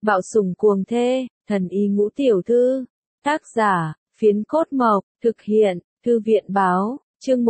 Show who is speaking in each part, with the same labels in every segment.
Speaker 1: Bạo sủng cuồng thê, thần y ngũ tiểu thư. Tác giả, Phiến Cốt Mộc, thực hiện, Thư viện báo, chương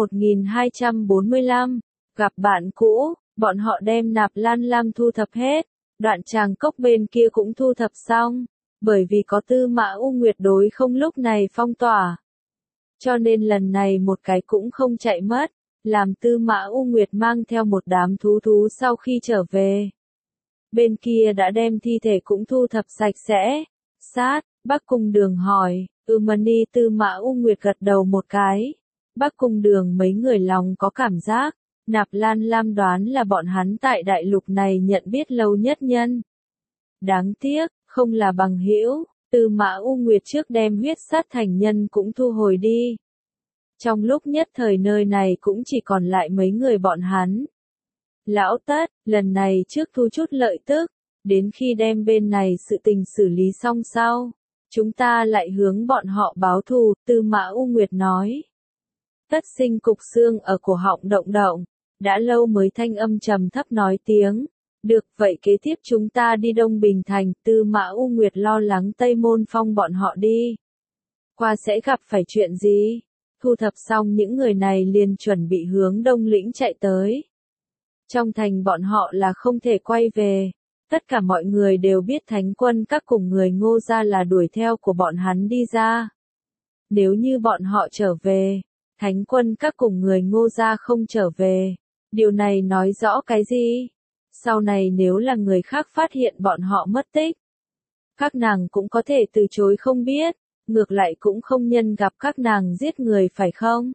Speaker 1: 1245. Gặp bạn cũ, bọn họ đem Nạp Lan Lam thu thập hết, đoạn tràng cốc bên kia cũng thu thập xong, bởi vì có Tư Mã U Nguyệt đối không lúc này phong tỏa. Cho nên lần này một cái cũng không chạy mất, làm Tư Mã U Nguyệt mang theo một đám thú sau khi trở về. Bên kia đã đem thi thể cũng thu thập sạch sẽ. Bắc Cung Đường hỏi, Mani. Tư Mã U Nguyệt gật đầu một cái. Bắc Cung Đường mấy người lòng có cảm giác, Nạp Lan Lam đoán là bọn hắn tại đại lục này nhận biết lâu nhất nhân. Đáng tiếc, không là bằng hữu. Tư Mã U Nguyệt trước đem huyết sát thành nhân cũng thu hồi đi. Trong lúc nhất thời nơi này cũng chỉ còn lại mấy người bọn hắn. Lão Tất, lần này trước thu chút lợi tức, đến khi đem bên này sự tình xử lý xong sau, chúng ta lại hướng bọn họ báo thù, Tư Mã U Nguyệt nói. Tất Sinh cục xương ở cổ họng động động, đã lâu mới thanh âm trầm thấp nói tiếng. Được, vậy kế tiếp chúng ta đi Đông Bình Thành. Tư Mã U Nguyệt lo lắng Tây Môn Phong bọn họ đi qua sẽ gặp phải chuyện gì. Thu thập xong những người này liền chuẩn bị hướng Đông Lĩnh chạy tới. Trong thành bọn họ là không thể quay về. Tất cả mọi người đều biết Thánh Quân Các cùng người Ngô gia là đuổi theo của bọn hắn đi ra. Nếu như bọn họ trở về, Thánh Quân Các cùng người Ngô gia không trở về, điều này nói rõ cái gì? Sau này nếu là người khác phát hiện bọn họ mất tích, các nàng cũng có thể từ chối không biết, ngược lại cũng không nhân gặp các nàng giết người phải không?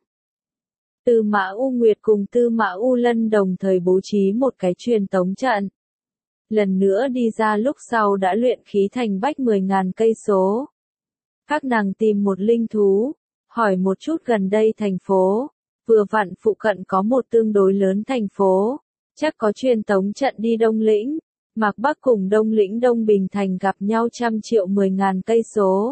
Speaker 1: Tư Mã U Nguyệt cùng Tư Mã U Lân đồng thời bố trí một cái truyền tống trận. Lần nữa đi ra lúc sau đã luyện khí thành bách 10.000 cây số. Các nàng tìm một linh thú, hỏi một chút gần đây thành phố, vừa vặn phụ cận có một tương đối lớn thành phố, chắc có truyền tống trận đi Đông Lĩnh. Mạc Bắc cùng Đông Lĩnh Đông Bình Thành gặp nhau 100.000 cây số.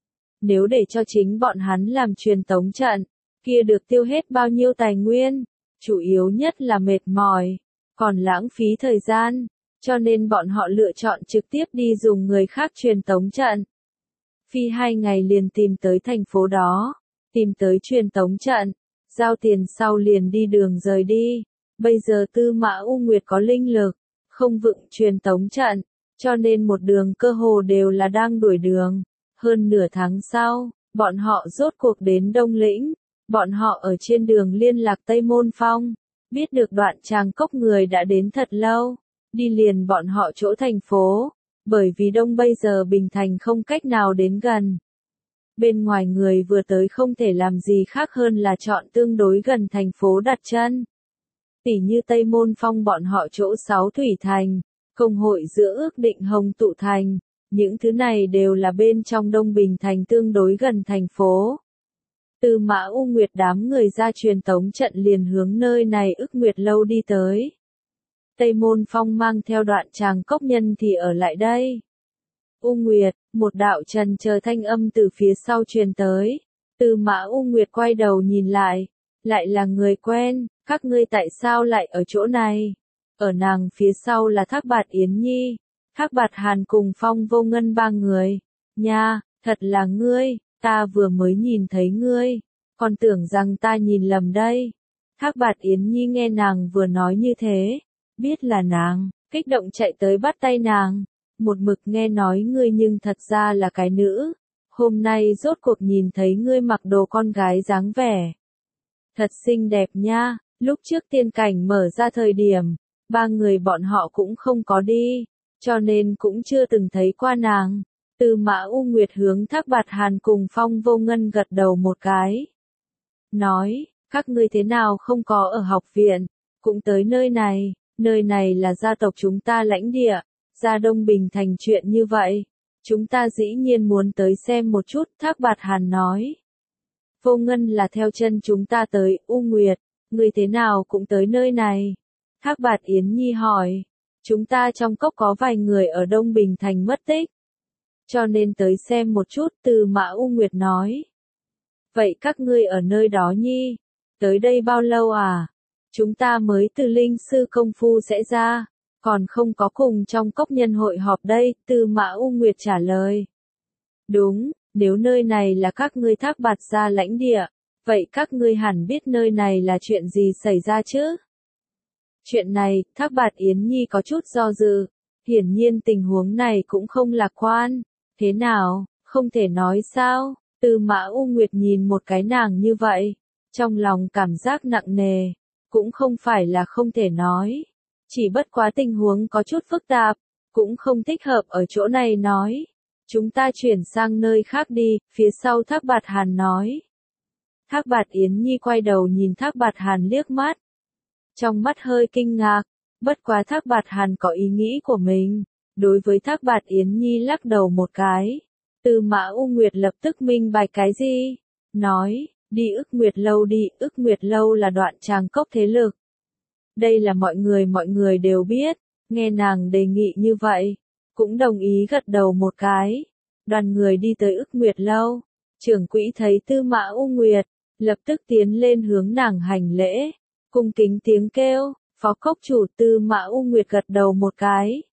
Speaker 1: Nếu để cho chính bọn hắn làm truyền tống trận, kia được tiêu hết bao nhiêu tài nguyên, chủ yếu nhất là mệt mỏi, còn lãng phí thời gian, cho nên bọn họ lựa chọn trực tiếp đi dùng người khác truyền tống trận. Phi 2 ngày liền tìm tới thành phố đó, tìm tới truyền tống trận, giao tiền sau liền đi đường rời đi. Bây giờ Tư Mã U Nguyệt có linh lực, không vựng truyền tống trận, cho nên một đường cơ hồ đều là đang đuổi đường. Hơn nửa tháng sau, bọn họ rốt cuộc đến Đông Lĩnh. Bọn họ ở trên đường liên lạc Tây Môn Phong, biết được đoạn tràng cốc người đã đến thật lâu, đi liền bọn họ chỗ thành phố, bởi vì Đông bây giờ Bình Thành không cách nào đến gần. Bên ngoài người vừa tới không thể làm gì khác hơn là chọn tương đối gần thành phố đặt chân. Tỉ như Tây Môn Phong bọn họ chỗ 6 Thủy Thành, công hội giữa ước định Hồng Tụ Thành, những thứ này đều là bên trong Đông Bình Thành tương đối gần thành phố. Tư Mã U Nguyệt đám người ra truyền tống trận liền hướng nơi này Ức Nguyệt Lâu đi tới. Tây Môn Phong mang theo đoạn tràng cốc nhân thì ở lại đây. U Nguyệt, một đạo trần chờ thanh âm từ phía sau truyền tới. Tư Mã U Nguyệt quay đầu nhìn lại là người quen, các ngươi tại sao lại ở chỗ này? Ở nàng phía sau là Thác Bạt Yến Nhi, Thác Bạt Hàn cùng Phong Vô Ngân 3 người. Nha, thật là ngươi. Ta vừa mới nhìn thấy ngươi, còn tưởng rằng ta nhìn lầm đây. Thác Bạt Yến Nhi nghe nàng vừa nói như thế, biết là nàng, kích động chạy tới bắt tay nàng. Một mực nghe nói ngươi nhưng thật ra là cái nữ. Hôm nay rốt cuộc nhìn thấy ngươi mặc đồ con gái dáng vẻ. Thật xinh đẹp nha, lúc trước tiên cảnh mở ra thời điểm, 3 người bọn họ cũng không có đi, cho nên cũng chưa từng thấy qua nàng. Tư Mã U Nguyệt hướng Thác Bạt Hàn cùng Phong Vô Ngân gật đầu một cái. Nói, các ngươi thế nào không có ở học viện, cũng tới nơi này là gia tộc chúng ta lãnh địa, ra Đông Bình Thành chuyện như vậy. Chúng ta dĩ nhiên muốn tới xem một chút, Thác Bạt Hàn nói. Vô Ngân là theo chân chúng ta tới. U Nguyệt, ngươi thế nào cũng tới nơi này? Thác Bạt Yến Nhi hỏi. Chúng ta trong cốc có vài người ở Đông Bình Thành mất tích, cho nên tới xem một chút. Tư Mã U Nguyệt nói. Vậy các ngươi ở nơi đó Nhi, tới đây bao lâu à? Chúng ta mới từ linh sư công phu sẽ ra, Còn không có cùng trong cốc nhân hội họp đây, Tư Mã U Nguyệt trả lời. Đúng, nếu nơi này là các ngươi Thác Bạt gia lãnh địa, vậy các ngươi hẳn biết nơi này là chuyện gì xảy ra chứ? Chuyện này, Thác Bạt Yến Nhi có chút do dự, hiển nhiên tình huống này cũng không lạc quan. Thế nào, không thể nói sao? Tư Mã U Nguyệt nhìn một cái nàng như vậy, trong lòng cảm giác nặng nề, cũng không phải là không thể nói. Chỉ bất quá tình huống có chút phức tạp, cũng không thích hợp ở chỗ này nói. Chúng ta chuyển sang nơi khác đi, phía sau Thác Bạt Hàn nói. Thác Bạt Yến Nhi quay đầu nhìn Thác Bạt Hàn liếc mắt. Trong mắt hơi kinh ngạc, bất quá Thác Bạt Hàn có ý nghĩ của mình. Đối với Thác Bạt Yến Nhi lắc đầu một cái. Tư Mã U Nguyệt lập tức minh bạch cái gì? Nói, đi Ức Nguyệt Lâu đi, Ức Nguyệt Lâu là Đoạn Tràng Cốc thế lực. Đây là mọi người đều biết, nghe nàng đề nghị như vậy, cũng đồng ý gật đầu một cái. Đoàn người đi tới Ức Nguyệt Lâu, trưởng quỹ thấy Tư Mã U Nguyệt, lập tức tiến lên hướng nàng hành lễ, cung kính tiếng kêu, phó cốc chủ. Tư Mã U Nguyệt gật đầu một cái.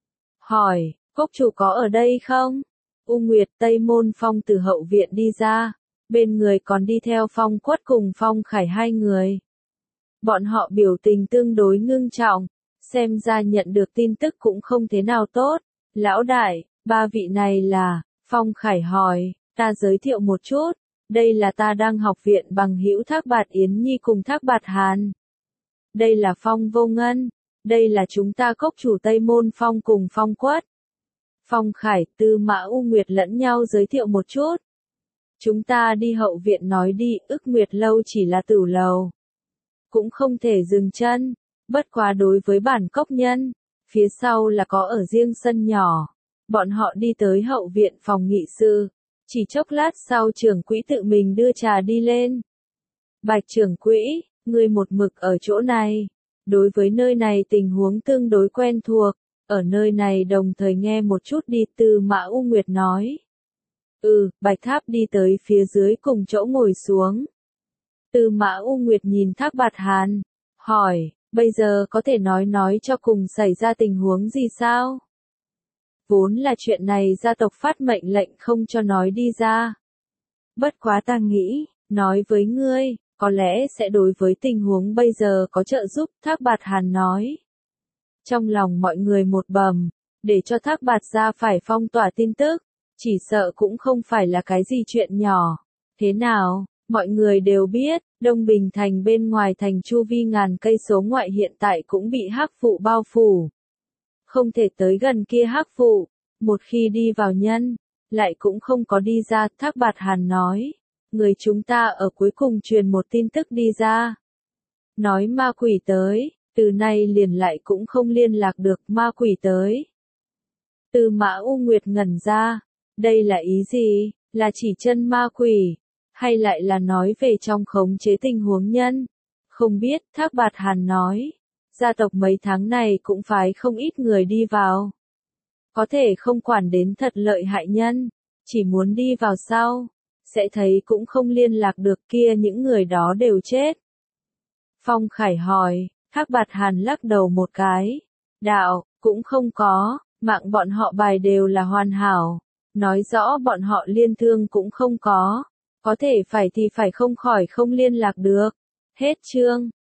Speaker 1: Hỏi, cốc chủ có ở đây không? U Nguyệt Tây Môn Phong từ hậu viện đi ra, bên người còn đi theo Phong Quất cùng Phong Khải hai người. Bọn họ biểu tình tương đối ngưng trọng, xem ra nhận được tin tức cũng không thế nào tốt. Lão đại, ba vị này là, Phong Khải hỏi, ta giới thiệu một chút, đây là ta đang học viện bằng hữu Thác Bạt Yến Nhi cùng Thác Bạt Hàn. Đây là Phong Vô Ngân, đây là chúng ta cốc chủ Tây Môn Phong cùng Phong Quất. Phong Khải, Tư Mã U Nguyệt lẫn nhau giới thiệu một chút. Chúng ta đi hậu viện nói đi, Ức Nguyệt Lâu chỉ là tửu lầu. Cũng không thể dừng chân, bất quá đối với bản cốc nhân, phía sau là có ở riêng sân nhỏ. Bọn họ đi tới hậu viện phòng nghị sự, chỉ chốc lát sau trưởng quỹ tự mình đưa trà đi lên. Bạch trưởng quỹ, ngươi một mực ở chỗ này, đối với nơi này tình huống tương đối quen thuộc, ở nơi này đồng thời nghe một chút đi. Tư Mã U Nguyệt nói. Bạch Tháp đi tới phía dưới cùng chỗ ngồi xuống. Tư Mã U Nguyệt nhìn Thác Bạt Hàn, hỏi, bây giờ có thể nói cho cùng xảy ra tình huống gì sao? Vốn là chuyện này gia tộc phát mệnh lệnh không cho nói đi ra. Bất quá ta nghĩ, nói với ngươi, có lẽ sẽ đối với tình huống bây giờ có trợ giúp, Thác Bạt Hàn nói. Trong lòng mọi người một bầm, để cho Thác Bạt gia phải phong tỏa tin tức, chỉ sợ cũng không phải là cái gì chuyện nhỏ. Thế nào, mọi người đều biết, Đông Bình thành bên ngoài thành chu vi ngàn cây số ngoại hiện tại cũng bị hắc vụ bao phủ. Không thể tới gần kia hắc vụ, một khi đi vào nhân, lại cũng không có đi ra. Thác Bạt Hàn nói, người chúng ta ở cuối cùng truyền một tin tức đi ra. Nói ma quỷ tới, từ nay liền lại cũng không liên lạc được. Ma quỷ tới. Tư Mã U Nguyệt ngẩn ra, đây là ý gì, là chỉ chân ma quỷ, hay lại là nói về trong khống chế tình huống nhân? Không biết, Thác Bạt Hàn nói, gia tộc mấy tháng này cũng phái không ít người đi vào. Có thể không quản đến thật lợi hại nhân, chỉ muốn đi vào sau, sẽ thấy cũng không liên lạc được kia những người đó đều chết. Phong Khải hỏi, Thác Bạt Hàn lắc đầu một cái, đạo, cũng không có, mạng bọn họ bài đều là hoàn hảo, nói rõ bọn họ liên thương cũng không có thể phải thì phải không khỏi không liên lạc được. Hết chương.